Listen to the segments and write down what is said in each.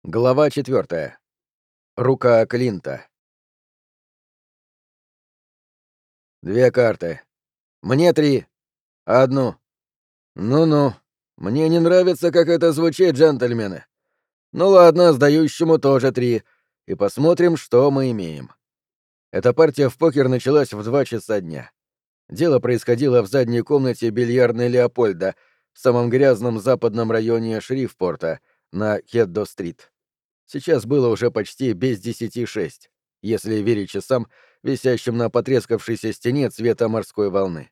Глава 4. Рука Клинта. 2 карты. Мне 3. Одну. Ну-ну. Мне не нравится, как это звучит, джентльмены. Ну ладно, сдающему тоже 3. И посмотрим, что мы имеем. Эта партия в покер началась в 2 часа дня. Дело происходило в задней комнате бильярдной Леопольда, в самом грязном западном районе Шрифпорта, на Хеддо-стрит. Сейчас было уже почти без 10:06, если верить часам, висящим на потрескавшейся стене цвета морской волны.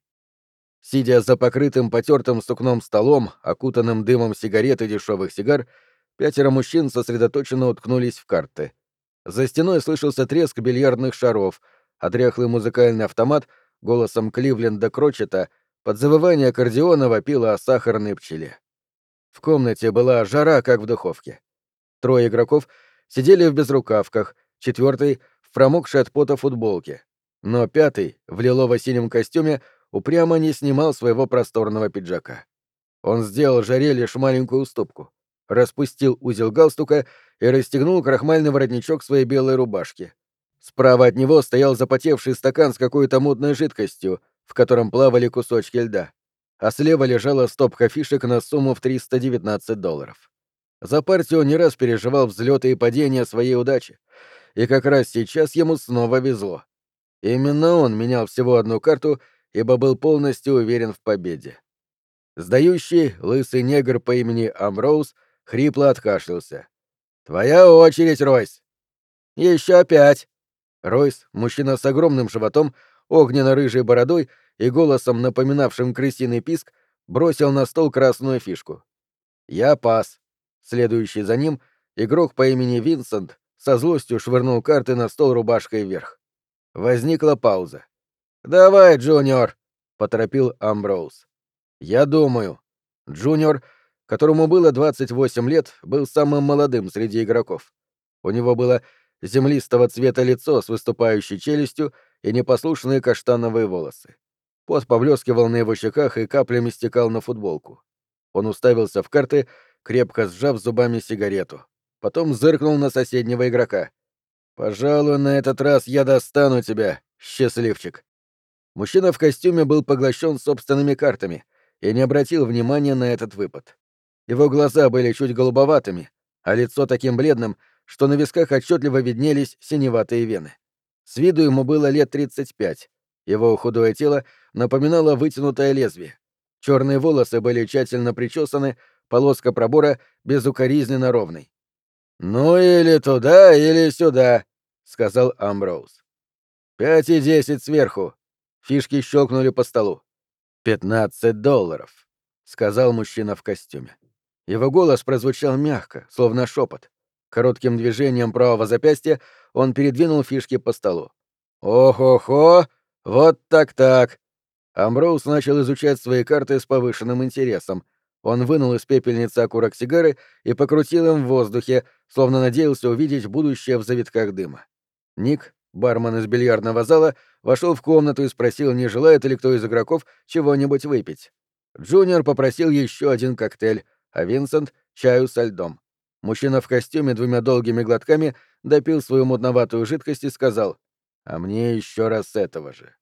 Сидя за покрытым потертым сукном столом, окутанным дымом сигарет и дешевых сигар, 5 мужчин сосредоточенно уткнулись в карты. За стеной слышался треск бильярдных шаров, а дряхлый музыкальный автомат голосом Кливленда Крочета под завывание аккордеона вопила о сахарной пчеле. В комнате была жара, как в духовке. 3 игроков сидели в безрукавках, 4 в промокшей от пота футболке. Но 5 в лилово-синем костюме упрямо не снимал своего просторного пиджака. Он сделал жаре лишь маленькую уступку. Распустил узел галстука и расстегнул крахмальный воротничок своей белой рубашки. Справа от него стоял запотевший стакан с какой-то мутной жидкостью, в котором плавали кусочки льда. А слева лежала стопка фишек на сумму в $319. За партию он не раз переживал взлеты и падения своей удачи, и как раз сейчас ему снова везло. Именно он менял всего одну карту, ибо был полностью уверен в победе. Сдающий, лысый негр по имени Амброуз хрипло откашлялся. «Твоя очередь, Ройс!» «Еще 5!» Ройс, мужчина с огромным животом, огненно-рыжей бородой и голосом, напоминавшим крысиный писк, бросил на стол красную фишку. «Я пас». Следующий за ним, игрок по имени Винсент со злостью швырнул карты на стол рубашкой вверх. Возникла пауза. «Давай, Джуниор!» — поторопил Амброуз. «Я думаю». Джуниор, которому было 28 лет, был самым молодым среди игроков. У него было землистого цвета лицо с выступающей челюстью и непослушные каштановые волосы. Пот поблескивал на его щеках и каплями стекал на футболку. Он уставился в карты, крепко сжав зубами сигарету. Потом зыркнул на соседнего игрока. «Пожалуй, на этот раз я достану тебя, счастливчик». Мужчина в костюме был поглощен собственными картами и не обратил внимания на этот выпад. Его глаза были чуть голубоватыми, а лицо таким бледным, что на висках отчетливо виднелись синеватые вены. С виду ему было лет 35. Его худое тело напоминало вытянутое лезвие. Черные волосы были тщательно причесаны, полоска пробора безукоризненно ровной. «Ну или туда, или сюда», — сказал Амброуз. 5 и 10 сверху. Фишки щелкнули по столу. $15, — сказал мужчина в костюме. Его голос прозвучал мягко, словно шепот. Коротким движением правого запястья он передвинул фишки по столу. «Ох-охо! Вот так-так!» Амброуз начал изучать свои карты с повышенным интересом. Он вынул из пепельницы окурок сигары и покрутил им в воздухе, словно надеялся увидеть будущее в завитках дыма. Ник, бармен из бильярдного зала, вошел в комнату и спросил, не желает ли кто из игроков чего-нибудь выпить. Джуниор попросил еще один коктейль, а Винсент — чаю со льдом. Мужчина в костюме 2 долгими глотками допил свою мутноватую жидкость и сказал: «А мне еще раз этого же».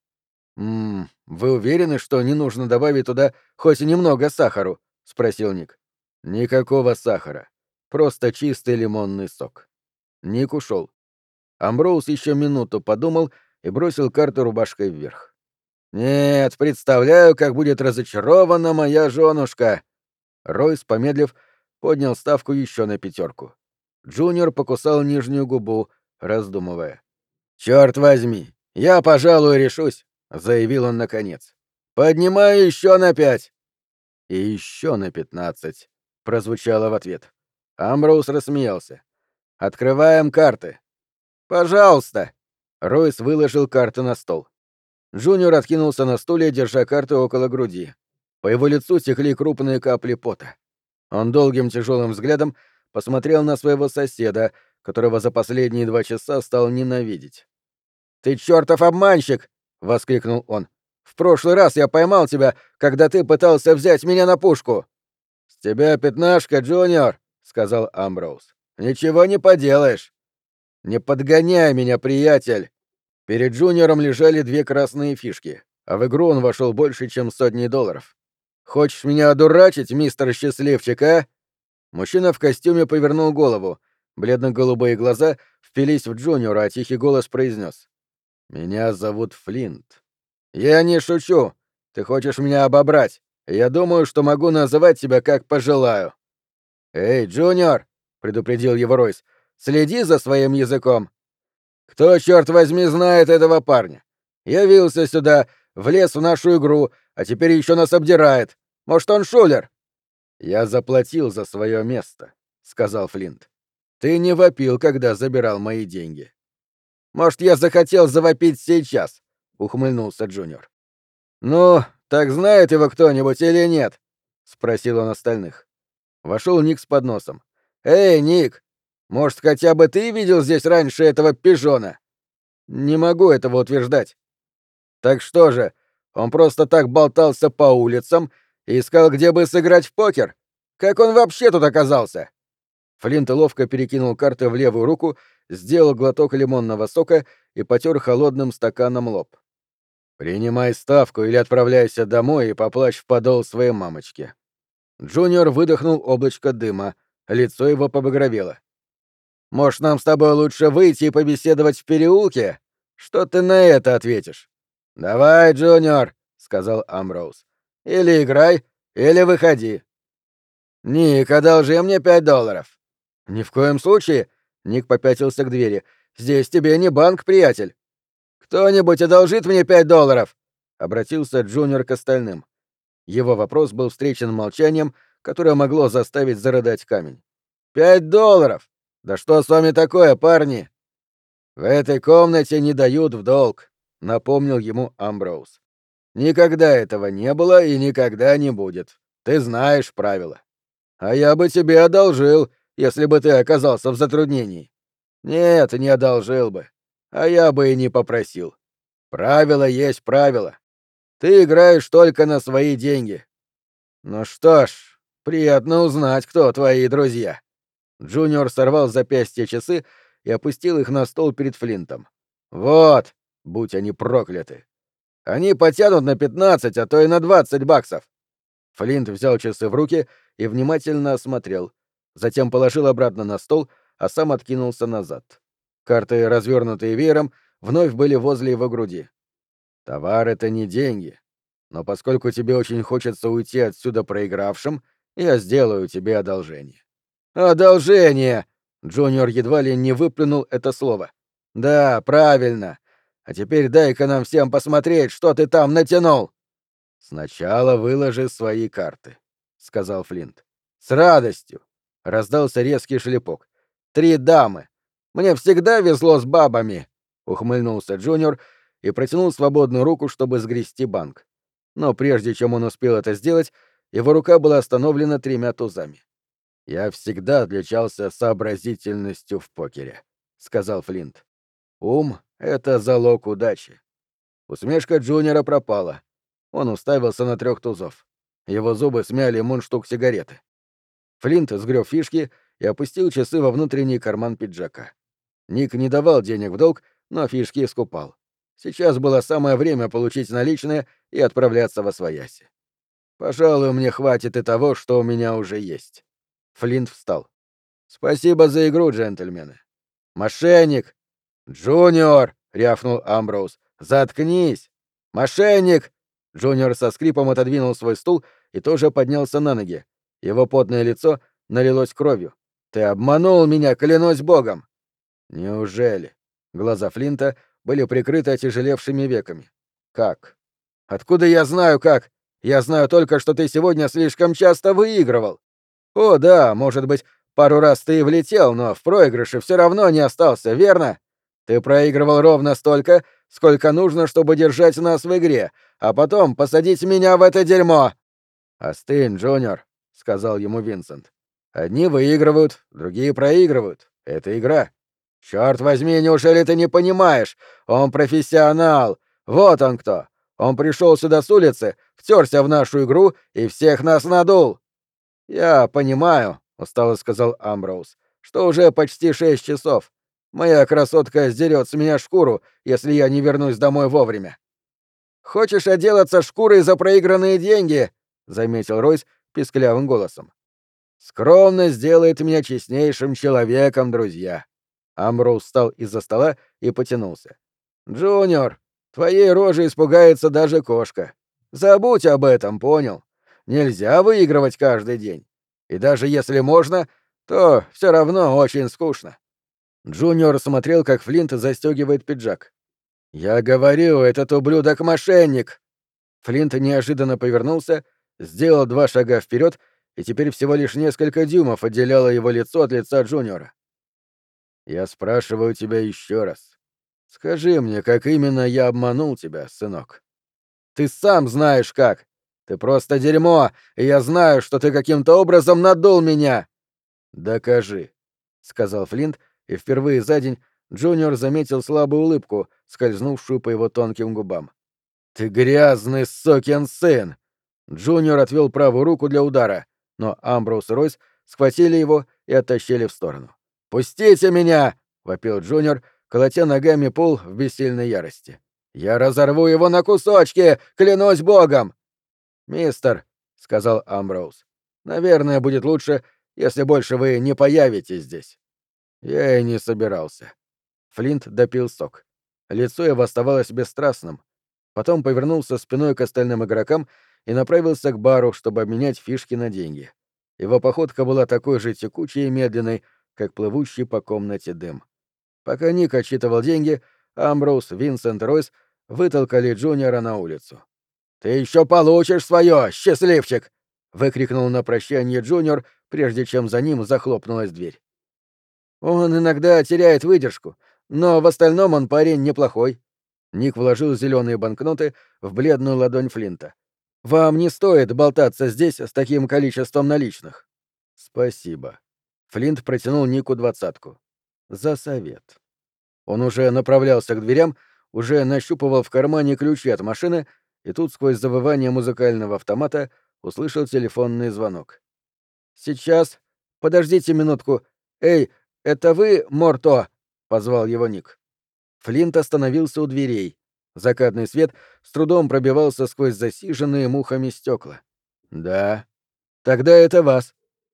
Вы уверены, что не нужно добавить туда хоть немного сахару?» — спросил Ник. «Никакого сахара. Просто чистый лимонный сок». Ник ушел. Амброуз еще минуту подумал и бросил карту рубашкой вверх. «Нет, представляю, как будет разочарована моя женушка!» Ройс, помедлив, поднял ставку еще на 5. Джуниор покусал нижнюю губу, раздумывая. «Черт возьми, я, пожалуй, решусь», — заявил он наконец. «Поднимаю еще на 5». «И еще на 15», — прозвучало в ответ. Амброуз рассмеялся. «Открываем карты». «Пожалуйста». Ройс выложил карты на стол. Джуниор откинулся на стуле, держа карты около груди. По его лицу текли крупные капли пота. Он долгим тяжелым взглядом посмотрел на своего соседа, которого за последние 2 часа стал ненавидеть. «Ты чертов обманщик!» — воскликнул он. «В прошлый раз я поймал тебя, когда ты пытался взять меня на пушку!» «С тебя пятнашка, Джуниор!» — сказал Амброуз. Ничего не поделаешь. Не подгоняй меня, приятель. Перед Джуниором лежали 2 красные фишки, а в игру он вошел больше, чем $100. Хочешь меня одурачить, мистер Счастливчик, а? Мужчина в костюме повернул голову. Бледно-голубые глаза впились в Джуниора, а тихий голос произнес: «Меня зовут Флинт». «Я не шучу. Ты хочешь меня обобрать. Я думаю, что могу называть тебя как пожелаю». «Эй, Джуниор!» — предупредил его Ройс. «Следи за своим языком». «Кто, черт возьми, знает этого парня? Явился сюда, влез в нашу игру, а теперь еще нас обдирает. Может, он шулер?» «Я заплатил за свое место», — сказал Флинт. «Ты не вопил, когда забирал мои деньги». «Может, я захотел завопить сейчас?» — ухмыльнулся Джуниор. «Ну, так знает его кто-нибудь или нет?» — спросил он остальных. Вошел Ник с подносом. «Эй, Ник, может, хотя бы ты видел здесь раньше этого пижона?» «Не могу этого утверждать». «Так что же, он просто так болтался по улицам и искал, где бы сыграть в покер? Как он вообще тут оказался?» Флинт ловко перекинул карты в левую руку, сделал глоток лимонного сока и потер холодным стаканом лоб. «Принимай ставку или отправляйся домой и поплачь в подол своей мамочки». Джуниор выдохнул облачко дыма, лицо его побагровело. «Может, нам с тобой лучше выйти и побеседовать в переулке? Что ты на это ответишь?» «Давай, Джуниор», — сказал Амброуз. «Или играй, или выходи». «Ник, одолжи мне $5». «Ни в коем случае», — Ник попятился к двери. «Здесь тебе не банк, приятель». «Кто-нибудь одолжит мне $5?» — обратился Джуниор к остальным. Его вопрос был встречен молчанием, которое могло заставить зарыдать камень. $5! Да что с вами такое, парни?» «В этой комнате не дают в долг», — напомнил ему Амброуз. «Никогда этого не было и никогда не будет. Ты знаешь правила. А я бы тебе одолжил, если бы ты оказался в затруднении. Нет, не одолжил бы. А я бы и не попросил. Правило есть правило. Ты играешь только на свои деньги. Ну что ж, приятно узнать, кто твои друзья». Джуниор сорвал с запястья часы и опустил их на стол перед Флинтом. «Вот, будь они прокляты. Они потянут на 15, а то и на $20». Флинт взял часы в руки и внимательно осмотрел. Затем положил обратно на стол, а сам откинулся назад. Карты, развернутые веером, вновь были возле его груди. «Товар — это не деньги. Но поскольку тебе очень хочется уйти отсюда проигравшим, я сделаю тебе одолжение». «Одолжение!» — Джуниор едва ли не выплюнул это слово. «Да, правильно. А теперь дай-ка нам всем посмотреть, что ты там натянул». «Сначала выложи свои карты», — сказал Флинт. «С радостью!» — раздался резкий шлепок. «3 дамы. Мне всегда везло с бабами», — ухмыльнулся Джуниор и протянул свободную руку, чтобы сгрести банк. Но прежде чем он успел это сделать, его рука была остановлена 3 тузами. «Я всегда отличался сообразительностью в покере», — сказал Флинт. «Ум — это залог удачи». Усмешка Джуниора пропала. Он уставился на 3 тузов. Его зубы смяли мундштук сигареты. Флинт сгреб фишки и опустил часы во внутренний карман пиджака. Ник не давал денег в долг, но фишки скупал. Сейчас было самое время получить наличные и отправляться восвояси. «Пожалуй, мне хватит и того, что у меня уже есть». Флинт встал. «Спасибо за игру, джентльмены». «Мошенник!» «Джуниор!» — рявкнул Амброуз. «Заткнись!» «Мошенник!» Джуниор со скрипом отодвинул свой стул и тоже поднялся на ноги. Его потное лицо налилось кровью. «Ты обманул меня, клянусь богом!» «Неужели?» Глаза Флинта были прикрыты отяжелевшими веками. «Как?» «Откуда я знаю, как? Я знаю только, что ты сегодня слишком часто выигрывал. О, да, может быть, пару раз ты и влетел, но в проигрыше все равно не остался, верно? Ты проигрывал ровно столько, сколько нужно, чтобы держать нас в игре, а потом посадить меня в это дерьмо!» «Остынь, Джуниор», — сказал ему Винсент. «Одни выигрывают, другие проигрывают. Это игра. Черт возьми, неужели ты не понимаешь? Он профессионал. Вот он кто. Он пришел сюда с улицы, втерся в нашу игру и всех нас надул». «Я понимаю», — устало сказал Амброуз, что уже почти 6 часов. Моя красотка сдерет с меня шкуру, если я не вернусь домой вовремя. «Хочешь отделаться шкурой за проигранные деньги?» — заметил Ройс писклявым голосом. «Скромность делает меня честнейшим человеком, друзья». Амброуз встал из-за стола и потянулся. «Джуниор, твоей рожи испугается даже кошка. Забудь об этом, понял? Нельзя выигрывать каждый день. И даже если можно, то все равно очень скучно». Джуниор смотрел, как Флинт застегивает пиджак. «Я говорю, этот ублюдок мошенник!» Флинт неожиданно повернулся, сделал 2 шага вперед, и теперь всего лишь несколько дюймов отделяло его лицо от лица Джуниора. «Я спрашиваю тебя еще раз. Скажи мне, как именно я обманул тебя, сынок?» «Ты сам знаешь как! Ты просто дерьмо, и я знаю, что ты каким-то образом надул меня!» «Докажи», — сказал Флинт, и впервые за день Джуниор заметил слабую улыбку, скользнувшую по его тонким губам. «Ты грязный сукин сын!» Джуниор отвел правую руку для удара, но Амброуз и Ройс схватили его и оттащили в сторону. «Пустите меня!» — вопил Джуниор, колотя ногами пол в бессильной ярости. «Я разорву его на кусочки! Клянусь богом!» «Мистер», — сказал Амброуз, — «наверное, будет лучше, если больше вы не появитесь здесь». Я и не собирался. Флинт допил сок. Лицо его оставалось бесстрастным. Потом повернулся спиной к остальным игрокам и направился к бару, чтобы обменять фишки на деньги. Его походка была такой же текучей и медленной, как плывущий по комнате дым. Пока Ник отсчитывал деньги, Амброуз, Винсент и Ройс вытолкали Джуниора на улицу. «Ты еще получишь свое, счастливчик!» — выкрикнул на прощание Джуниор, прежде чем за ним захлопнулась дверь. «Он иногда теряет выдержку, но в остальном он парень неплохой». Ник вложил зеленые банкноты в бледную ладонь Флинта. «Вам не стоит болтаться здесь с таким количеством наличных». «Спасибо». Флинт протянул Нику 20. «За совет». Он уже направлялся к дверям, уже нащупывал в кармане ключи от машины, и тут сквозь завывание музыкального автомата услышал телефонный звонок. «Сейчас. Подождите минутку. Эй, это вы, Морто?» — позвал его Ник. Флинт остановился у дверей. Закатный свет с трудом пробивался сквозь засиженные мухами стекла. «Да. Тогда это вас».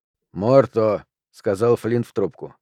«Морто», — сказал Флинт в трубку.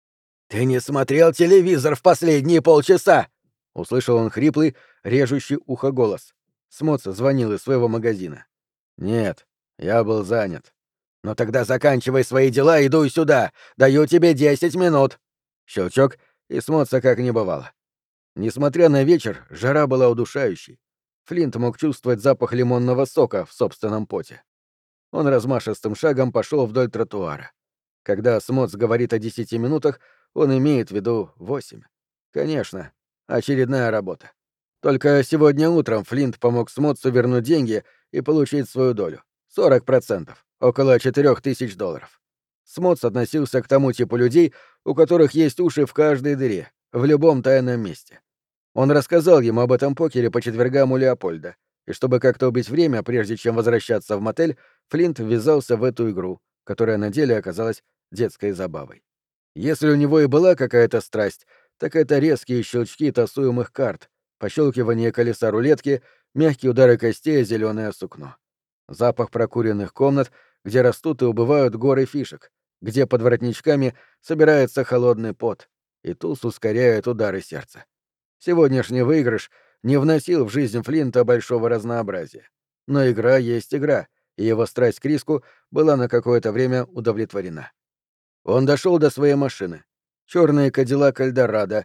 «Ты не смотрел телевизор в последние полчаса!» — услышал он хриплый, режущий ухо голос. Смоц звонил из своего магазина. «Нет, я был занят». «Ну тогда заканчивай свои дела и дуй сюда! Даю тебе 10 минут!» Щелчок, и Смоца как не бывало. Несмотря на вечер, жара была удушающей. Флинт мог чувствовать запах лимонного сока в собственном поте. Он размашистым шагом пошел вдоль тротуара. Когда Смоц говорит о 10 минутах, он имеет в виду 8. Конечно, очередная работа. Только сегодня утром Флинт помог Смоцу вернуть деньги и получить свою долю. 40%, около $4000. Смоц относился к тому типу людей, у которых есть уши в каждой дыре, в любом тайном месте. Он рассказал ему об этом покере по четвергам у Леопольда, и чтобы как-то убить время, прежде чем возвращаться в мотель, Флинт ввязался в эту игру, которая на деле оказалась детской забавой. Если у него и была какая-то страсть, так это резкие щелчки тасуемых карт, пощелкивание колеса рулетки, мягкие удары костей о зеленое сукно. Запах прокуренных комнат, где растут и убывают горы фишек, где под воротничками собирается холодный пот, и туз ускоряет удары сердца. Сегодняшний выигрыш не вносил в жизнь Флинта большого разнообразия. Но игра есть игра, и его страсть к риску была на какое-то время удовлетворена. Он дошел до своей машины. Черный Кадиллак Эльдорадо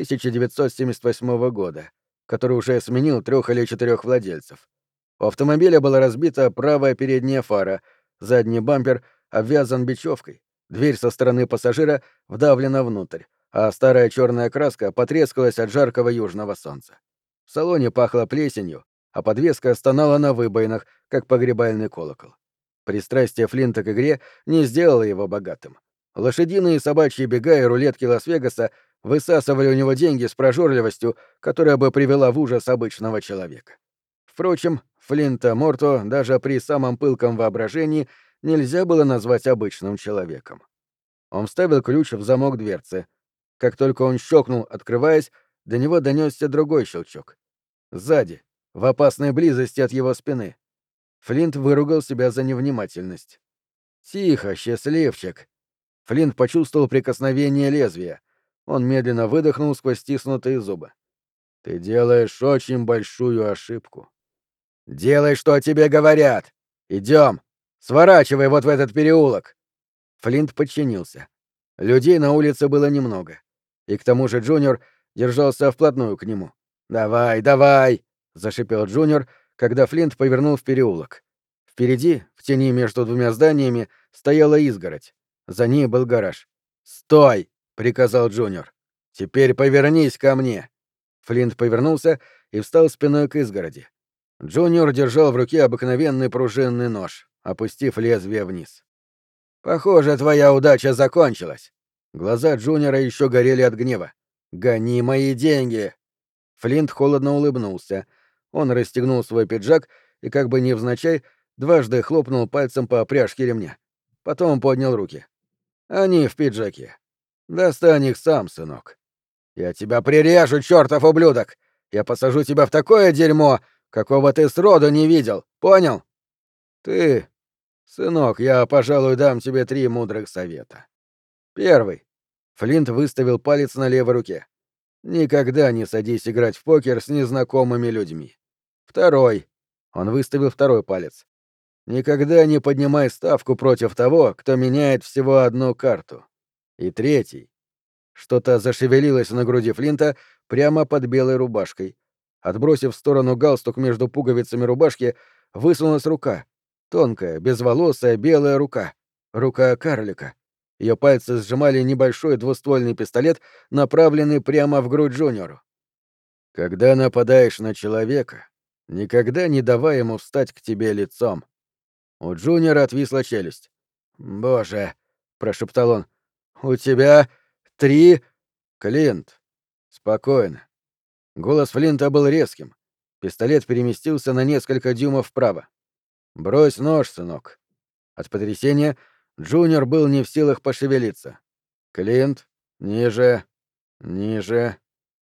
1978 года, который уже сменил 3 или 4 владельцев. У автомобиля была разбита правая передняя фара, задний бампер обвязан бечевкой, дверь со стороны пассажира вдавлена внутрь, а старая черная краска потрескалась от жаркого южного солнца. В салоне пахло плесенью, а подвеска стонала на выбоинах, как погребальный колокол. Пристрастие Флинта к игре не сделало его богатым. Лошадиные и собачьи бега и рулетки Лас-Вегаса высасывали у него деньги с прожорливостью, которая бы привела в ужас обычного человека. Впрочем, Флинта Морто даже при самом пылком воображении нельзя было назвать обычным человеком. Он вставил ключ в замок дверцы. Как только он щелкнул, открываясь, до него донесся другой щелчок. Сзади, в опасной близости от его спины. Флинт выругал себя за невнимательность. «Тихо, счастливчик!» Флинт почувствовал прикосновение лезвия. Он медленно выдохнул сквозь стиснутые зубы. «Ты делаешь очень большую ошибку». «Делай, что тебе говорят! Идем! Сворачивай вот в этот переулок!» Флинт подчинился. Людей на улице было немного. И к тому же Джуниор держался вплотную к нему. «Давай, давай!» — зашипел Джуниор, когда Флинт повернул в переулок. Впереди, в тени между двумя зданиями, стояла изгородь. За ней был гараж. «Стой!» — приказал Джуниор. «Теперь повернись ко мне!» Флинт повернулся и встал спиной к изгороди. Джуниор держал в руке обыкновенный пружинный нож, опустив лезвие вниз. «Похоже, твоя удача закончилась». Глаза Джуниора еще горели от гнева. «Гони мои деньги!» Флинт холодно улыбнулся. Он расстегнул свой пиджак и, как бы невзначай, дважды хлопнул пальцем по пряжке ремня. Потом поднял руки. «Они в пиджаке. Достань их сам, сынок. Я тебя прирежу, чертов ублюдок! Я посажу тебя в такое дерьмо, какого ты сроду не видел, понял? Ты... Сынок, я, пожалуй, дам тебе 3 мудрых совета. Первый. Флинт выставил палец на левой руке. Никогда не садись играть в покер с незнакомыми людьми. Второй. Он выставил второй палец. Никогда не поднимай ставку против того, кто меняет всего одну карту. И третий. Что-то зашевелилось на груди Флинта прямо под белой рубашкой. Отбросив в сторону галстук между пуговицами рубашки, высунулась рука. Тонкая, безволосая белая рука. Рука карлика. Ее пальцы сжимали небольшой двуствольный пистолет, направленный прямо в грудь Джуниору. «Когда нападаешь на человека, никогда не давай ему встать к тебе лицом». У Джуниора отвисла челюсть. «Боже!» — прошептал он. «У тебя 3...» «Клинт, спокойно». Голос Флинта был резким. Пистолет переместился на несколько дюймов вправо. «Брось нож, сынок». От потрясения Джуниор был не в силах пошевелиться. «Клинт, ниже, ниже,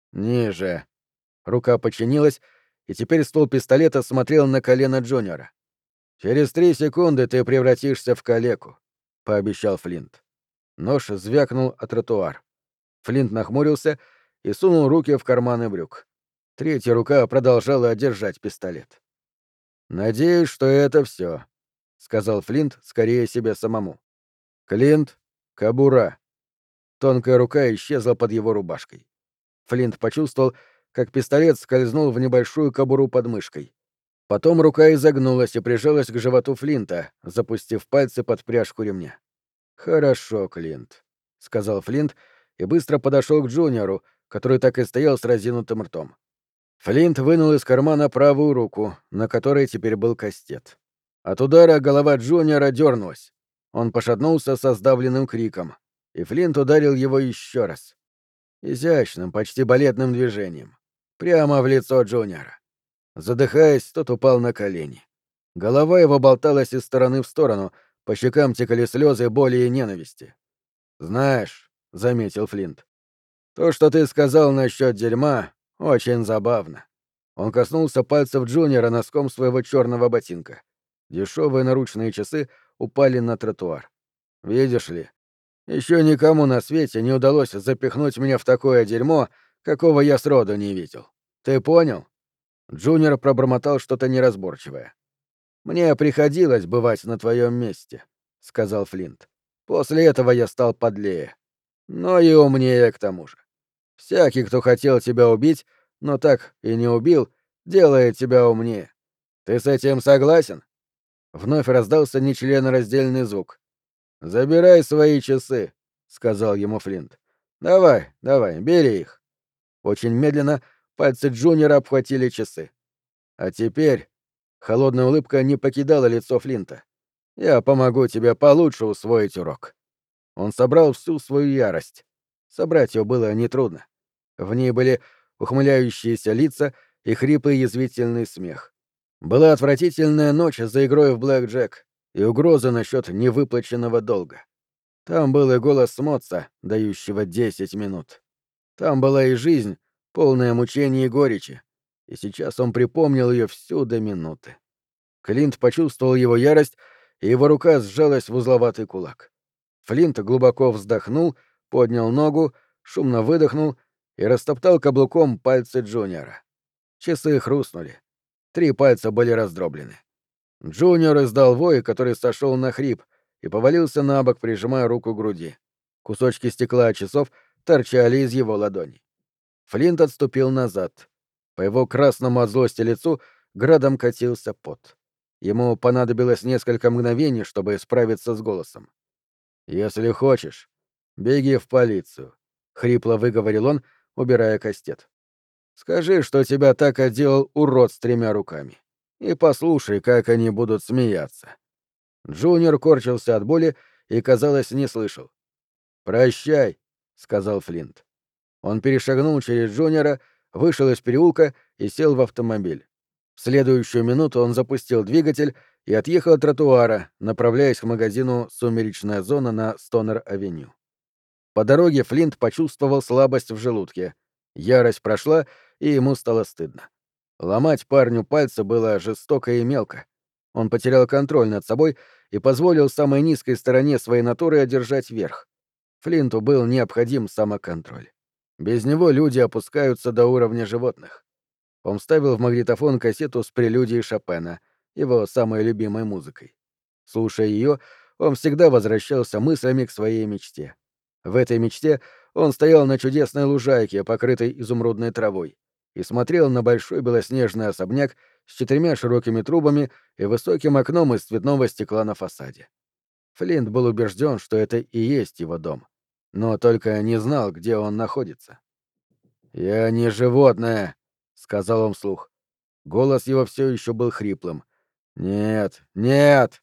ниже». Рука подчинилась, и теперь ствол пистолета смотрел на колено Джуниора. «Через 3 секунды ты превратишься в калеку», — пообещал Флинт. Нож звякнул о тротуар. Флинт нахмурился и сунул руки в карманы брюк. Третья рука продолжала держать пистолет. «Надеюсь, что это все, сказал Флинт скорее себе самому. «Клинт, кобура». Тонкая рука исчезла под его рубашкой. Флинт почувствовал, как пистолет скользнул в небольшую кобуру под мышкой. Потом рука изогнулась и прижалась к животу Флинта, запустив пальцы под пряжку ремня. «Хорошо, Клинт», — сказал Флинт и быстро подошел к Джуниору, который так и стоял с разинутым ртом. Флинт вынул из кармана правую руку, на которой теперь был кастет. От удара голова Джуниора дернулась. Он пошатнулся со сдавленным криком, и Флинт ударил его еще раз. Изящным, почти балетным движением. Прямо в лицо Джуниора. Задыхаясь, тот упал на колени. Голова его болталась из стороны в сторону, по щекам текли слезы боли и ненависти. «Знаешь», — заметил Флинт, — «то, что ты сказал насчет дерьма, очень забавно». Он коснулся пальцев Джуниора носком своего черного ботинка. Дешевые наручные часы упали на тротуар. «Видишь ли, еще никому на свете не удалось запихнуть меня в такое дерьмо, какого я сроду не видел. Ты понял?» Джуниор пробормотал что-то неразборчивое. «Мне приходилось бывать на твоем месте», — сказал Флинт. «После этого я стал подлее. Но и умнее к тому же. Всякий, кто хотел тебя убить, но так и не убил, делает тебя умнее. Ты с этим согласен?» Вновь раздался нечленораздельный звук. «Забирай свои часы», — сказал ему Флинт. «Давай, давай, бери их». Очень медленно пальцы Джуниора обхватили часы. «А теперь...» — холодная улыбка не покидала лицо Флинта. «Я помогу тебе получше усвоить урок». Он собрал всю свою ярость. Собрать ее было нетрудно. В ней были ухмыляющиеся лица и хриплый язвительный смех. Была отвратительная ночь за игрой в блэк-джек и угроза насчет невыплаченного долга. Там был и голос Смоца, дающего 10 минут. Там была и жизнь, полная мучений и горечи. И сейчас он припомнил ее всю до минуты. Клинт почувствовал его ярость, и его рука сжалась в узловатый кулак. Флинт глубоко вздохнул, поднял ногу, шумно выдохнул и растоптал каблуком пальцы Джуниора. Часы хрустнули. 3 пальца были раздроблены. Джуниор издал вой, который сошел на хрип, и повалился на бок, прижимая руку к груди. Кусочки стекла от часов торчали из его ладоней. Флинт отступил назад. По его красному от злости лицу градом катился пот. Ему понадобилось несколько мгновений, чтобы справиться с голосом. «Если хочешь, беги в полицию», — хрипло выговорил он, убирая кастет. «Скажи, что тебя так отделал урод с 3 руками. И послушай, как они будут смеяться». Джуниор корчился от боли и, казалось, не слышал. «Прощай», — сказал Флинт. Он перешагнул через Джуниора, вышел из переулка и сел в автомобиль. В следующую минуту он запустил двигатель и отъехал от тротуара, направляясь к магазину «Сумеречная зона» на Стонер-авеню. По дороге Флинт почувствовал слабость в желудке. Ярость прошла, и ему стало стыдно. Ломать парню пальцы было жестоко и мелко. Он потерял контроль над собой и позволил самой низкой стороне своей натуры одержать верх. Флинту был необходим самоконтроль. Без него люди опускаются до уровня животных. Он вставил в магнитофон кассету с прелюдией Шопена, его самой любимой музыкой. Слушая ее, он всегда возвращался мыслями к своей мечте. В этой мечте он стоял на чудесной лужайке, покрытой изумрудной травой, и смотрел на большой белоснежный особняк с 4 широкими трубами и высоким окном из цветного стекла на фасаде. Флинт был убежден, что это и есть его дом, но только не знал, где он находится. «Я не животное», — сказал он вслух. Голос его все еще был хриплым. «Нет, нет!»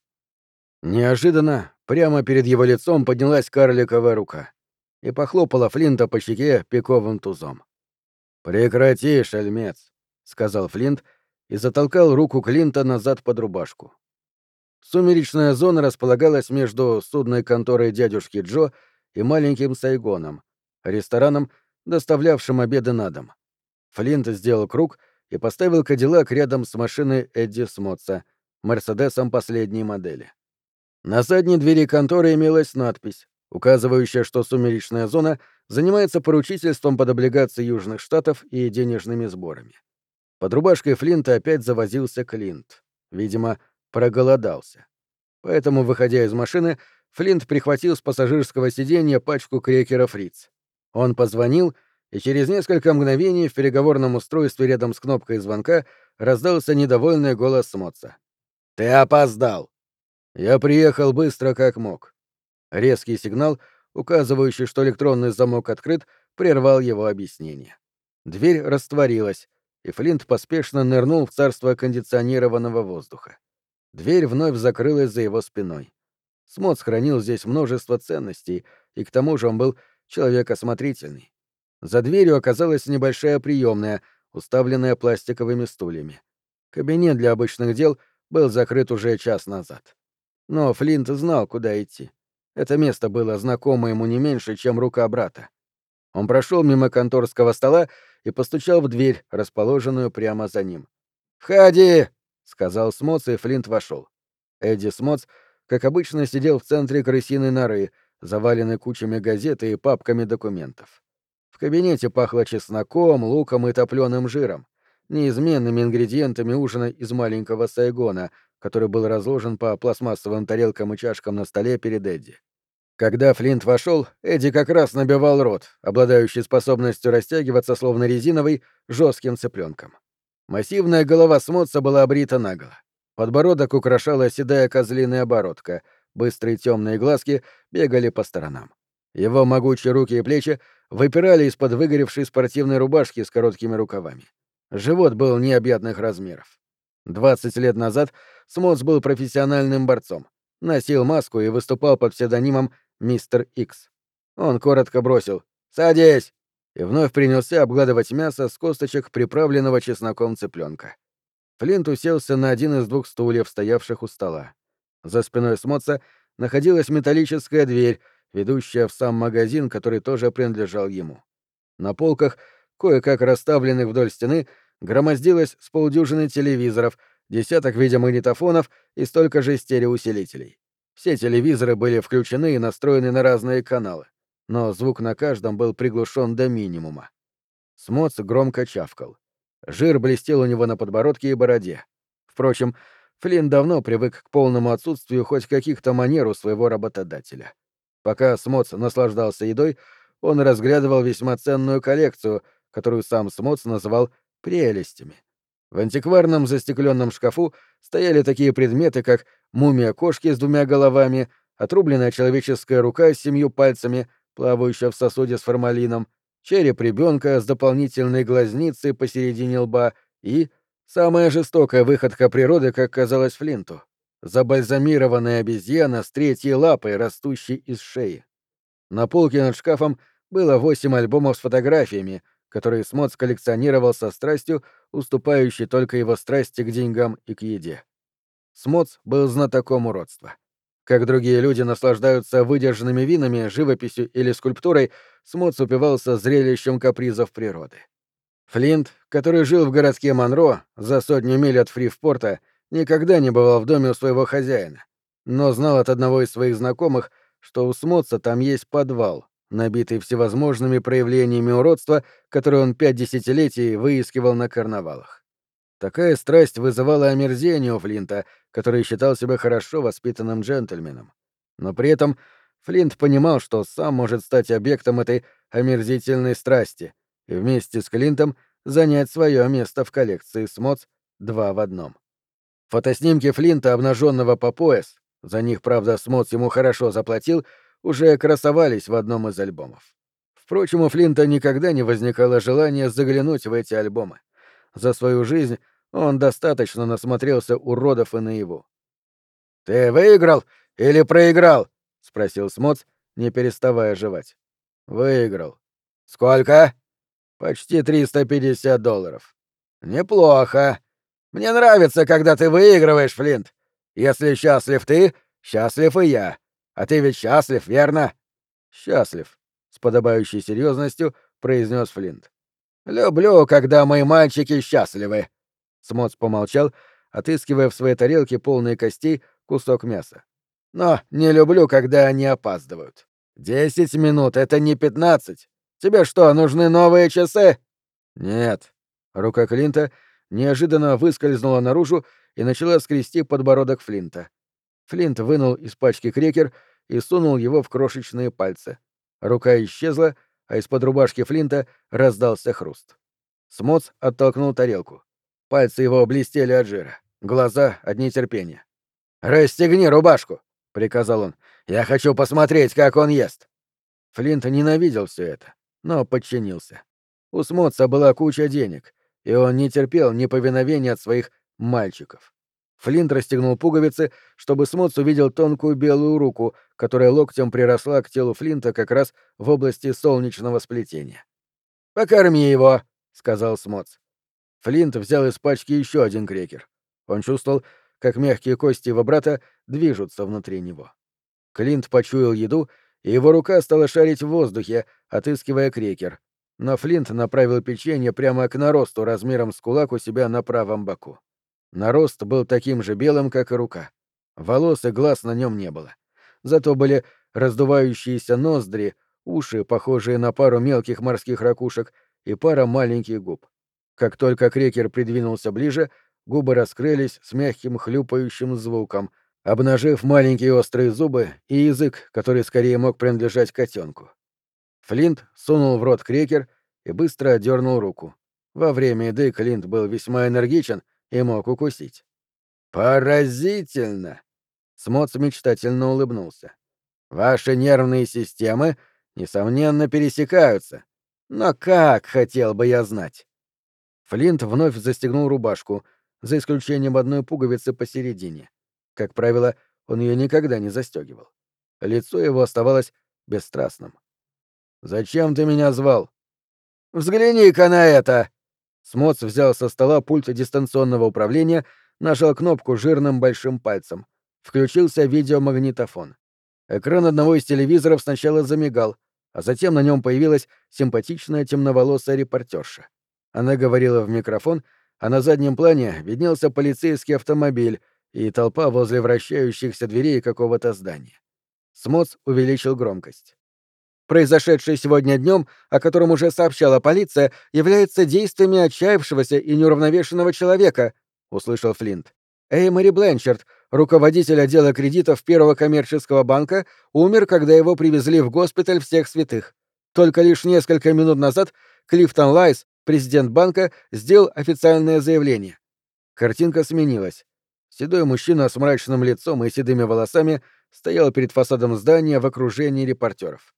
Неожиданно прямо перед его лицом поднялась карликовая рука и похлопала Флинта по щеке пиковым тузом. «Прекрати, шельмец», — сказал Флинт и затолкал руку Клинта назад под рубашку. Сумеречная зона располагалась между судной конторой дядюшки Джо и маленьким Сайгоном, рестораном, доставлявшим обеды на дом. Флинт сделал круг и поставил Кадиллак рядом с машиной Эдди Смотса, Мерседесом последней модели. На задней двери конторы имелась надпись, указывающая, что сумеречная зона занимается поручительством под облигации Южных Штатов и денежными сборами. Под рубашкой Флинта опять завозился Клинт. Видимо, проголодался. Поэтому, выходя из машины, Флинт прихватил с пассажирского сиденья пачку крекеров Риц. Он позвонил, и через несколько мгновений в переговорном устройстве рядом с кнопкой звонка раздался недовольный голос Смотса. «Ты опоздал!» Я приехал быстро как мог. Резкий сигнал, указывающий, что электронный замок открыт, прервал его объяснение. Дверь растворилась, и Флинт поспешно нырнул в царство кондиционированного воздуха. Дверь вновь закрылась за его спиной. Смот хранил здесь множество ценностей, и к тому же он был человек осмотрительный. За дверью оказалась небольшая приемная, уставленная пластиковыми стульями. Кабинет для обычных дел был закрыт уже час назад. Но Флинт знал, куда идти. Это место было знакомо ему не меньше, чем рука брата. Он прошел мимо конторского стола и постучал в дверь, расположенную прямо за ним. «Входи!» — сказал Смоц, и Флинт вошел. Эдди Смоц, как обычно, сидел в центре крысиной норы, заваленной кучами газет и папками документов. В кабинете пахло чесноком, луком и топлёным жиром, неизменными ингредиентами ужина из маленького Сайгона, который был разложен по пластмассовым тарелкам и чашкам на столе перед Эдди. Когда Флинт вошел, Эдди как раз набивал рот, обладающий способностью растягиваться словно резиновый, жестким цыпленком. Массивная голова Смотса была обрита наголо. Подбородок украшала седая козлиная бородка, быстрые темные глазки бегали по сторонам. Его могучие руки и плечи выпирали из-под выгоревшей спортивной рубашки с короткими рукавами. Живот был необъятных размеров. 20 лет назад Смотс был профессиональным борцом, носил маску и выступал под псевдонимом «Мистер Икс». Он коротко бросил «Садись!» и вновь принялся обгладывать мясо с косточек приправленного чесноком цыпленка. Флинт уселся на один из 2 стульев, стоявших у стола. За спиной Смотса находилась металлическая дверь, ведущая в сам магазин, который тоже принадлежал ему. На полках, кое-как расставленных вдоль стены, громоздилось с полдюжины телевизоров, десяток видеомагнитофонов и столько же стереоусилителей. Все телевизоры были включены и настроены на разные каналы, но звук на каждом был приглушен до минимума. Смоц громко чавкал. Жир блестел у него на подбородке и бороде. Впрочем, Флинн давно привык к полному отсутствию хоть каких-то манер у своего работодателя. Пока Смоц наслаждался едой, он разглядывал весьма ценную коллекцию, которую сам Смоц называл «прелестями». В антикварном застекленном шкафу стояли такие предметы, как мумия кошки с двумя головами, отрубленная человеческая рука с 7 пальцами, плавающая в сосуде с формалином, череп ребенка с дополнительной глазницей посередине лба и самая жестокая выходка природы, как казалось Флинту — забальзамированная обезьяна с 3 лапой, растущей из шеи. На полке над шкафом было 8 альбомов с фотографиями, которые Смоц коллекционировал со страстью, уступающей только его страсти к деньгам и к еде. Смоц был знатоком уродства. Как другие люди наслаждаются выдержанными винами, живописью или скульптурой, Смоц упивался зрелищем капризов природы. Флинт, который жил в городке Монро, за 100 миль от Фривпорта, никогда не бывал в доме у своего хозяина, но знал от одного из своих знакомых, что у Смоца там есть подвал, набитый всевозможными проявлениями уродства, которые он 5 десятилетий выискивал на карнавалах. Такая страсть вызывала омерзение у Флинта, который считал себя хорошо воспитанным джентльменом. Но при этом Флинт понимал, что сам может стать объектом этой омерзительной страсти и вместе с Клинтом занять свое место в коллекции Смоц 2 в 1. Фотоснимки Флинта, обнаженного по пояс, за них, правда, Смоц ему хорошо заплатил, уже красовались в одном из альбомов. Впрочем, у Флинта никогда не возникало желания заглянуть в эти альбомы. За свою жизнь он достаточно насмотрелся уродов и наяву. «Ты выиграл или проиграл?» — спросил Смоц, не переставая жевать. «Выиграл». «Сколько?» «Почти $350. «Неплохо. Мне нравится, когда ты выигрываешь, Флинт. Если счастлив ты, счастлив и я. А ты ведь счастлив, верно?» «Счастлив», — с подобающей серьезностью произнес Флинт. «Люблю, когда мои мальчики счастливы». Смоц помолчал, отыскивая в своей тарелке полные костей кусок мяса. «Но не люблю, когда они опаздывают. 10 минут — это не 15. Тебе что, нужны новые часы?» «Нет». Рука Клинта неожиданно выскользнула наружу и начала скрести подбородок Флинта. Флинт вынул из пачки крекер и сунул его в крошечные пальцы. Рука исчезла, а из-под рубашки Флинта раздался хруст. Смоц оттолкнул тарелку. Пальцы его блестели от жира, глаза — от нетерпения. «Расстегни рубашку!» — приказал он. «Я хочу посмотреть, как он ест!» Флинт ненавидел все это, но подчинился. У Смоца была куча денег, и он не терпел неповиновения от своих мальчиков. Флинт расстегнул пуговицы, чтобы Смоц увидел тонкую белую руку, которая локтем приросла к телу Флинта как раз в области солнечного сплетения. «Покорми его», — сказал Смоц. Флинт взял из пачки еще один крекер. Он чувствовал, как мягкие кости его брата движутся внутри него. Клинт почуял еду, и его рука стала шарить в воздухе, отыскивая крекер. Но Флинт направил печенье прямо к наросту размером с кулак у себя на правом боку. Нарост был таким же белым, как и рука. Волос и глаз на нем не было. Зато были раздувающиеся ноздри, уши, похожие на пару мелких морских ракушек, и пара маленьких губ. Как только крекер придвинулся ближе, губы раскрылись с мягким хлюпающим звуком, обнажив маленькие острые зубы и язык, который скорее мог принадлежать котенку. Флинт сунул в рот крекер и быстро отдернул руку. Во время еды Клинт был весьма энергичен и мог укусить. «Поразительно!» Смоц мечтательно улыбнулся. «Ваши нервные системы, несомненно, пересекаются. Но как, хотел бы я знать?» Флинт вновь застегнул рубашку, за исключением одной пуговицы посередине. Как правило, он ее никогда не застегивал. Лицо его оставалось бесстрастным. «Зачем ты меня звал?» «Взгляни-ка на это!» Смоц взял со стола пульт дистанционного управления, нажал кнопку жирным большим пальцем. Включился видеомагнитофон. Экран одного из телевизоров сначала замигал, а затем на нем появилась симпатичная темноволосая репортерша. Она говорила в микрофон, а на заднем плане виднелся полицейский автомобиль и толпа возле вращающихся дверей какого-то здания. Смоц увеличил громкость. Произошедшее сегодня днем, о котором уже сообщала полиция, является действиями отчаявшегося и неуравновешенного человека, услышал Флинт. Эймори Бленчард, руководитель отдела кредитов Первого коммерческого банка, умер, когда его привезли в госпиталь Всех Святых. Только лишь несколько минут назад Клифтон Лайс, президент банка, сделал официальное заявление. Картинка сменилась. Седой мужчина с мрачным лицом и седыми волосами стоял перед фасадом здания в окружении репортеров.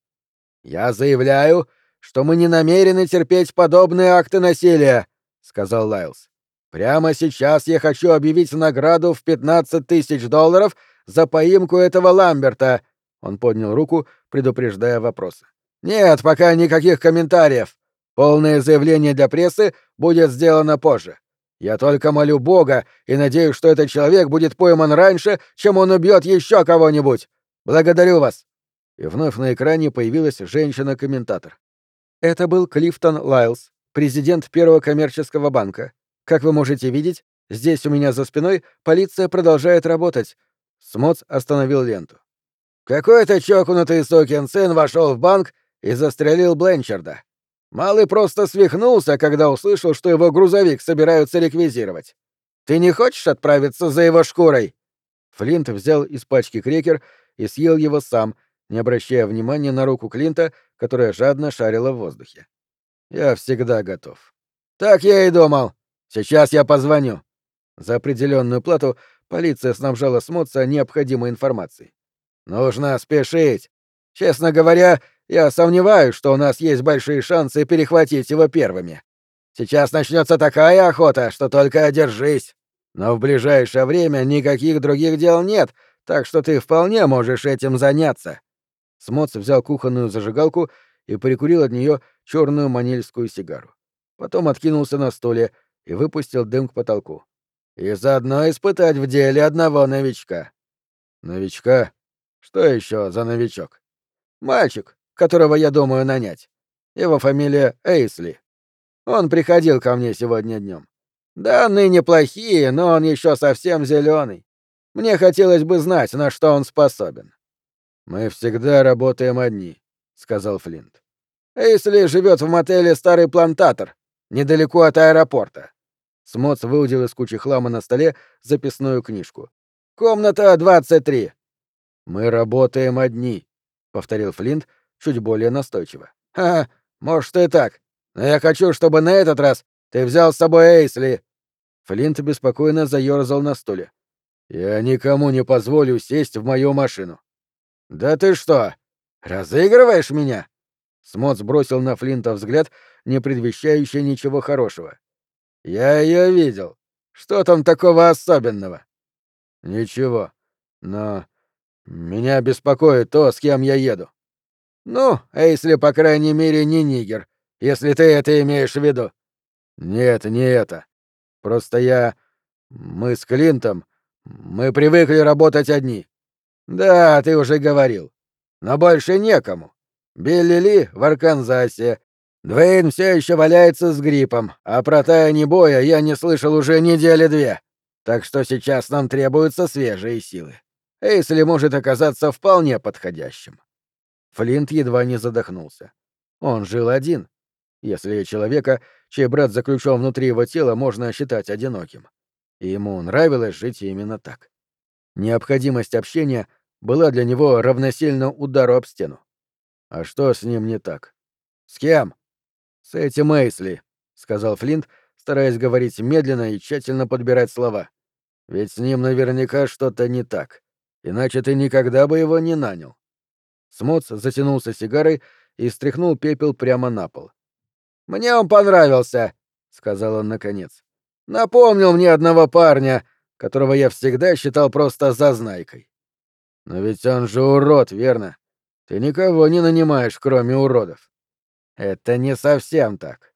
«Я заявляю, что мы не намерены терпеть подобные акты насилия», — сказал Лайлс. «Прямо сейчас я хочу объявить награду в $15 000 за поимку этого Ламберта». Он поднял руку, предупреждая вопросы. «Нет, пока никаких комментариев. Полное заявление для прессы будет сделано позже. Я только молю Бога и надеюсь, что этот человек будет пойман раньше, чем он убьет еще кого-нибудь. Благодарю вас». И вновь на экране появилась женщина-комментатор. Это был Клифтон Лайлс, президент Первого коммерческого банка. Как вы можете видеть, здесь у меня за спиной полиция продолжает работать. Смоц остановил ленту. Какой-то чокнутый сукин сын вошел в банк и застрелил Бленчарда. Малый просто свихнулся, когда услышал, что его грузовик собираются реквизировать. Ты не хочешь отправиться за его шкурой? Флинт взял из пачки крекер и съел его сам, не обращая внимания на руку Клинта, которая жадно шарила в воздухе. «Я всегда готов». «Так я и думал. Сейчас я позвоню». За определенную плату полиция снабжала Смоца необходимой информацией. «Нужно спешить. Честно говоря, я сомневаюсь, что у нас есть большие шансы перехватить его первыми. Сейчас начнется такая охота, что только одержись. Но в ближайшее время никаких других дел нет, так что ты вполне можешь этим заняться». Смоц взял кухонную зажигалку и прикурил от нее черную манильскую сигару. Потом откинулся на стуле и выпустил дым к потолку. «И заодно испытать в деле одного новичка». «Новичка? Что еще за новичок?» «Мальчик, которого я думаю нанять. Его фамилия Эйсли. Он приходил ко мне сегодня днем. Данные неплохие, но он еще совсем зеленый. Мне хотелось бы знать, на что он способен». «Мы всегда работаем одни», — сказал Флинт. «Эйсли живет в мотеле «Старый плантатор», недалеко от аэропорта». Смоц выудил из кучи хлама на столе записную книжку. «Комната 23». «Мы работаем одни», — повторил Флинт чуть более настойчиво. «Ха, может и так. Но я хочу, чтобы на этот раз ты взял с собой Эйсли». Флинт беспокойно заёрзал на стуле. «Я никому не позволю сесть в мою машину». «Да ты что, разыгрываешь меня?» Смоц бросил на Флинта взгляд, не предвещающий ничего хорошего. «Я ее видел. Что там такого особенного?» «Ничего. Но меня беспокоит то, с кем я еду». «Ну, а если, по крайней мере, не нигер, если ты это имеешь в виду?» «Нет, не это. Просто мы с Клинтом, мы привыкли работать одни». «Да, ты уже говорил. Но больше некому. Билли Ли в Арканзасе. Двейн все еще валяется с гриппом, а про Тайни Боя я не слышал уже недели две. Так что сейчас нам требуются свежие силы. Эйсли может оказаться вполне подходящим». Флинт едва не задохнулся. Он жил один. Если человека, чей брат заключен внутри его тела, можно считать одиноким. И ему нравилось жить именно так. Необходимость общения была для него равносильна удару об стену. А что с ним не так? С кем? С этим Эйсли, сказал Флинт, стараясь говорить медленно и тщательно подбирать слова. Ведь с ним наверняка что-то не так. Иначе ты никогда бы его не нанял. Смоц затянулся сигарой и стряхнул пепел прямо на пол. «Мне он понравился», — сказал он наконец. «Напомнил мне одного парня, которого я всегда считал просто зазнайкой». «Но ведь он же урод, верно? Ты никого не нанимаешь, кроме уродов». «Это не совсем так.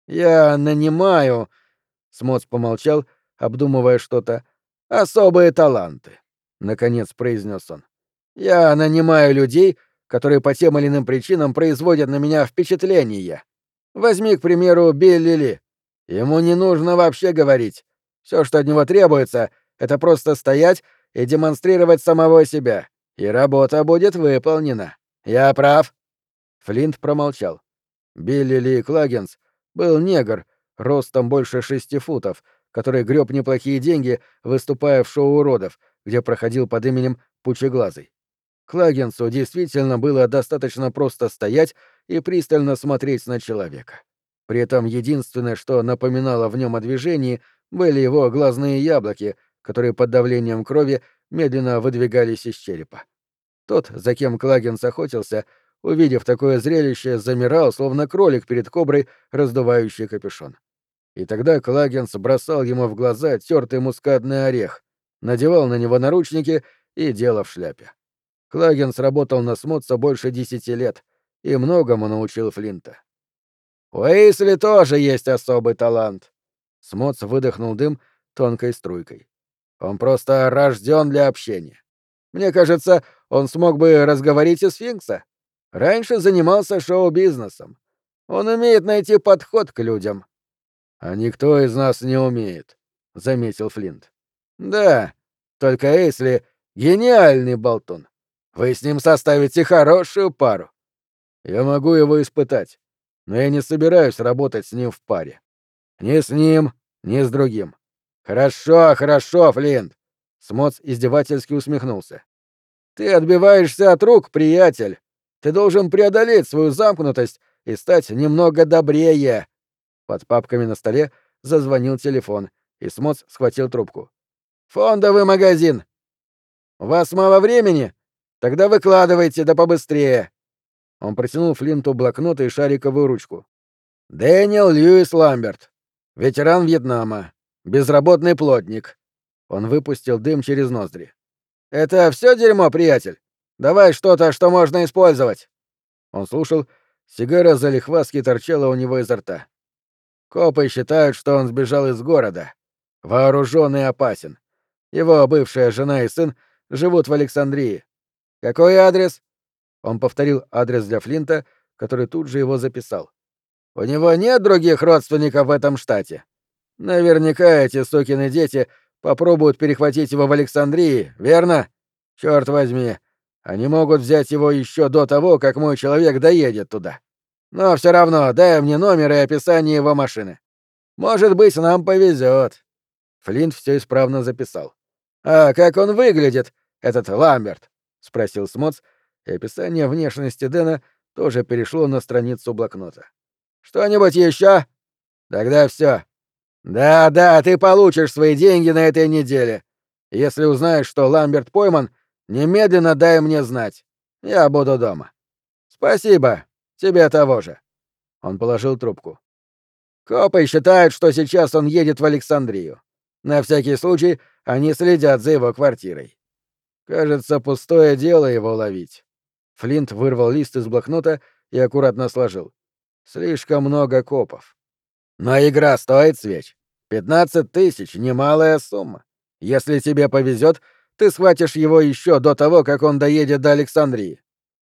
Я нанимаю...» Смоц помолчал, обдумывая что-то. «Особые таланты», — наконец произнес он. Я нанимаю людей, которые по тем или иным причинам производят на меня впечатление. Возьми, к примеру, Билли Ли. Ему не нужно вообще говорить. Все, что от него требуется, это просто стоять и демонстрировать самого себя, и работа будет выполнена. Я прав?» Флинт промолчал. Билли Ли Клаггинс был негр, ростом больше 6 футов, который греб неплохие деньги, выступая в шоу уродов, где проходил под именем Пучеглазый. Клаггинсу действительно было достаточно просто стоять и пристально смотреть на человека. При этом единственное, что напоминало в нем о движении, были его глазные яблоки, которые под давлением крови медленно выдвигались из черепа. Тот, за кем Клаггинс охотился, увидев такое зрелище, замирал, словно кролик перед коброй, раздувающий капюшон. И тогда Клаггинс бросал ему в глаза тертый мускатный орех, надевал на него наручники и дело в шляпе. Клаггинс работал на Смотса больше 10 лет и многому научил Флинта. «У Эйсли тоже есть особый талант». Смотс выдохнул дым тонкой струйкой. «Он просто рожден для общения. Мне кажется, он смог бы разговорить и сфинкса. Раньше занимался шоу-бизнесом. Он умеет найти подход к людям». «А никто из нас не умеет», — заметил Флинт. «Да, только Эйсли — гениальный болтун. Вы с ним составите хорошую пару. Я могу его испытать, но я не собираюсь работать с ним в паре. Ни с ним, ни с другим. Хорошо, хорошо, Флинт. Смоц издевательски усмехнулся. Ты отбиваешься от рук, приятель. Ты должен преодолеть свою замкнутость и стать немного добрее. Под папками на столе зазвонил телефон, и Смоц схватил трубку. Фондовый магазин. У вас мало времени? Тогда выкладывайте, да побыстрее. Он протянул Флинту блокнот и шариковую ручку. Дэниел Льюис Ламберт. Ветеран Вьетнама. Безработный плотник. Он выпустил дым через ноздри. Это все дерьмо, приятель? Давай что-то, что можно использовать. Он слушал, сигара залихватски торчала у него изо рта. Копы считают, что он сбежал из города. Вооружен и опасен. Его бывшая жена и сын живут в Александрии. Какой адрес? Он повторил адрес для Флинта, который тут же его записал. У него нет других родственников в этом штате. Наверняка эти сукины дети попробуют перехватить его в Александрии, верно? Черт возьми, они могут взять его еще до того, как мой человек доедет туда. Но все равно дай мне номер и описание его машины. Может быть, нам повезет. Флинт все исправно записал. А как он выглядит, этот Ламберт? Спросил Смоц, и описание внешности Дэна тоже перешло на страницу блокнота. Что-нибудь еще? Тогда все. Да, ты получишь свои деньги на этой неделе. Если узнаешь, что Ламберт пойман, немедленно дай мне знать. Я буду дома. Спасибо. Тебе того же. Он положил трубку. Копы считают, что сейчас он едет в Александрию. На всякий случай они следят за его квартирой. Кажется, пустое дело его ловить. Флинт вырвал лист из блокнота и аккуратно сложил. Слишком много копов. Но игра стоит свеч. 15 тысяч — немалая сумма. Если тебе повезет, ты схватишь его еще до того, как он доедет до Александрии.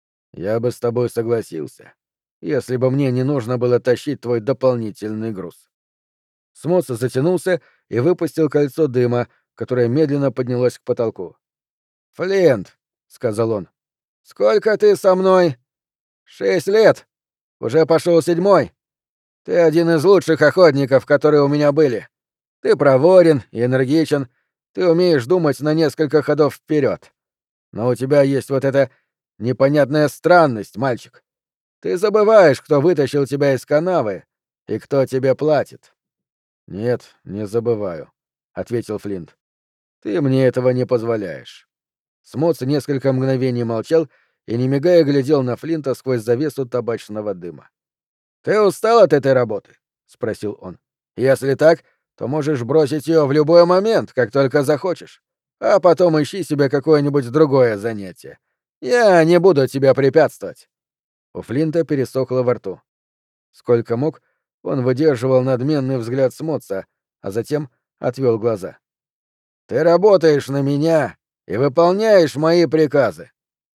Я бы с тобой согласился, если бы мне не нужно было тащить твой дополнительный груз. Смоц затянулся и выпустил кольцо дыма, которое медленно поднялось к потолку. «Флинт», — сказал он, — «сколько ты со мной?» «6 лет. Уже пошел 7-й. Ты один из лучших охотников, которые у меня были. Ты проворен и энергичен, ты умеешь думать на несколько ходов вперед. Но у тебя есть вот эта непонятная странность, мальчик. Ты забываешь, кто вытащил тебя из канавы и кто тебе платит». «Нет, не забываю», — ответил Флинт. «Ты мне этого не позволяешь». Смоц несколько мгновений молчал и, не мигая, глядел на Флинта сквозь завесу табачного дыма. «Ты устал от этой работы?» — спросил он. «Если так, то можешь бросить ее в любой момент, как только захочешь. А потом ищи себе какое-нибудь другое занятие. Я не буду тебе препятствовать». У Флинта пересохло во рту. Сколько мог, он выдерживал надменный взгляд Смоца, а затем отвел глаза. «Ты работаешь на меня и выполняешь мои приказы.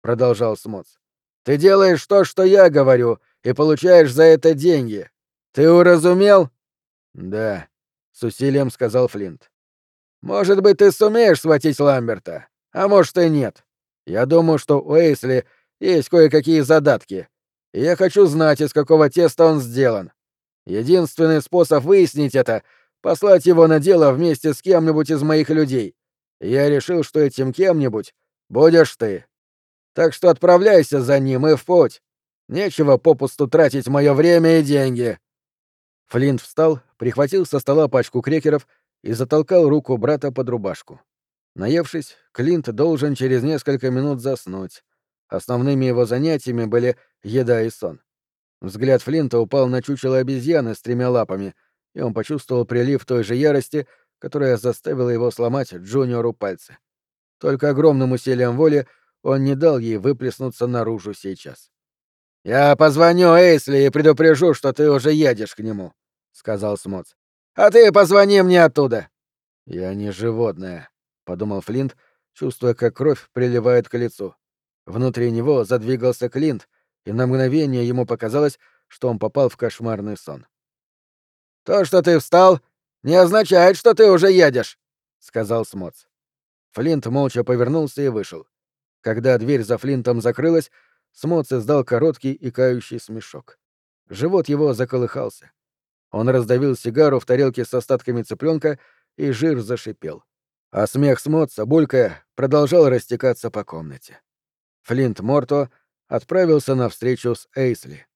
продолжал Смоц. «Ты делаешь то, что я говорю, и получаешь за это деньги. Ты уразумел?» «Да», — с усилием сказал Флинт. «Может быть, ты сумеешь схватить Ламберта, а может и нет. Я думаю, что у Эйсли есть кое-какие задатки, и я хочу знать, из какого теста он сделан. Единственный способ выяснить это — послать его на дело вместе с кем-нибудь из моих людей. Я решил, что этим кем-нибудь будешь ты. Так что отправляйся за ним и в путь. Нечего попусту тратить мое время и деньги». Флинт встал, прихватил со стола пачку крекеров и затолкал руку брата под рубашку. Наевшись, Клинт должен через несколько минут заснуть. Основными его занятиями были еда и сон. Взгляд Флинта упал на чучело обезьяны с 3 лапами, и он почувствовал прилив той же ярости, которая заставила его сломать Джуниору пальцы. Только огромным усилием воли он не дал ей выплеснуться наружу сейчас. «Я позвоню Эйсли и предупрежу, что ты уже едешь к нему», — сказал Смоц. «А ты позвони мне оттуда». «Я не животное», — подумал Флинт, чувствуя, как кровь приливает к лицу. Внутри него задвигался Клинт, и на мгновение ему показалось, что он попал в кошмарный сон. «То, что ты встал, не означает, что ты уже едешь», — сказал Смоц. Флинт молча повернулся и вышел. Когда дверь за Флинтом закрылась, Смоц издал короткий и кающий смешок. Живот его заколыхался. Он раздавил сигару в тарелке с остатками цыпленка, и жир зашипел. А смех Смоца, булькая, продолжал растекаться по комнате. Флинт Морто отправился на встречу с Эйсли.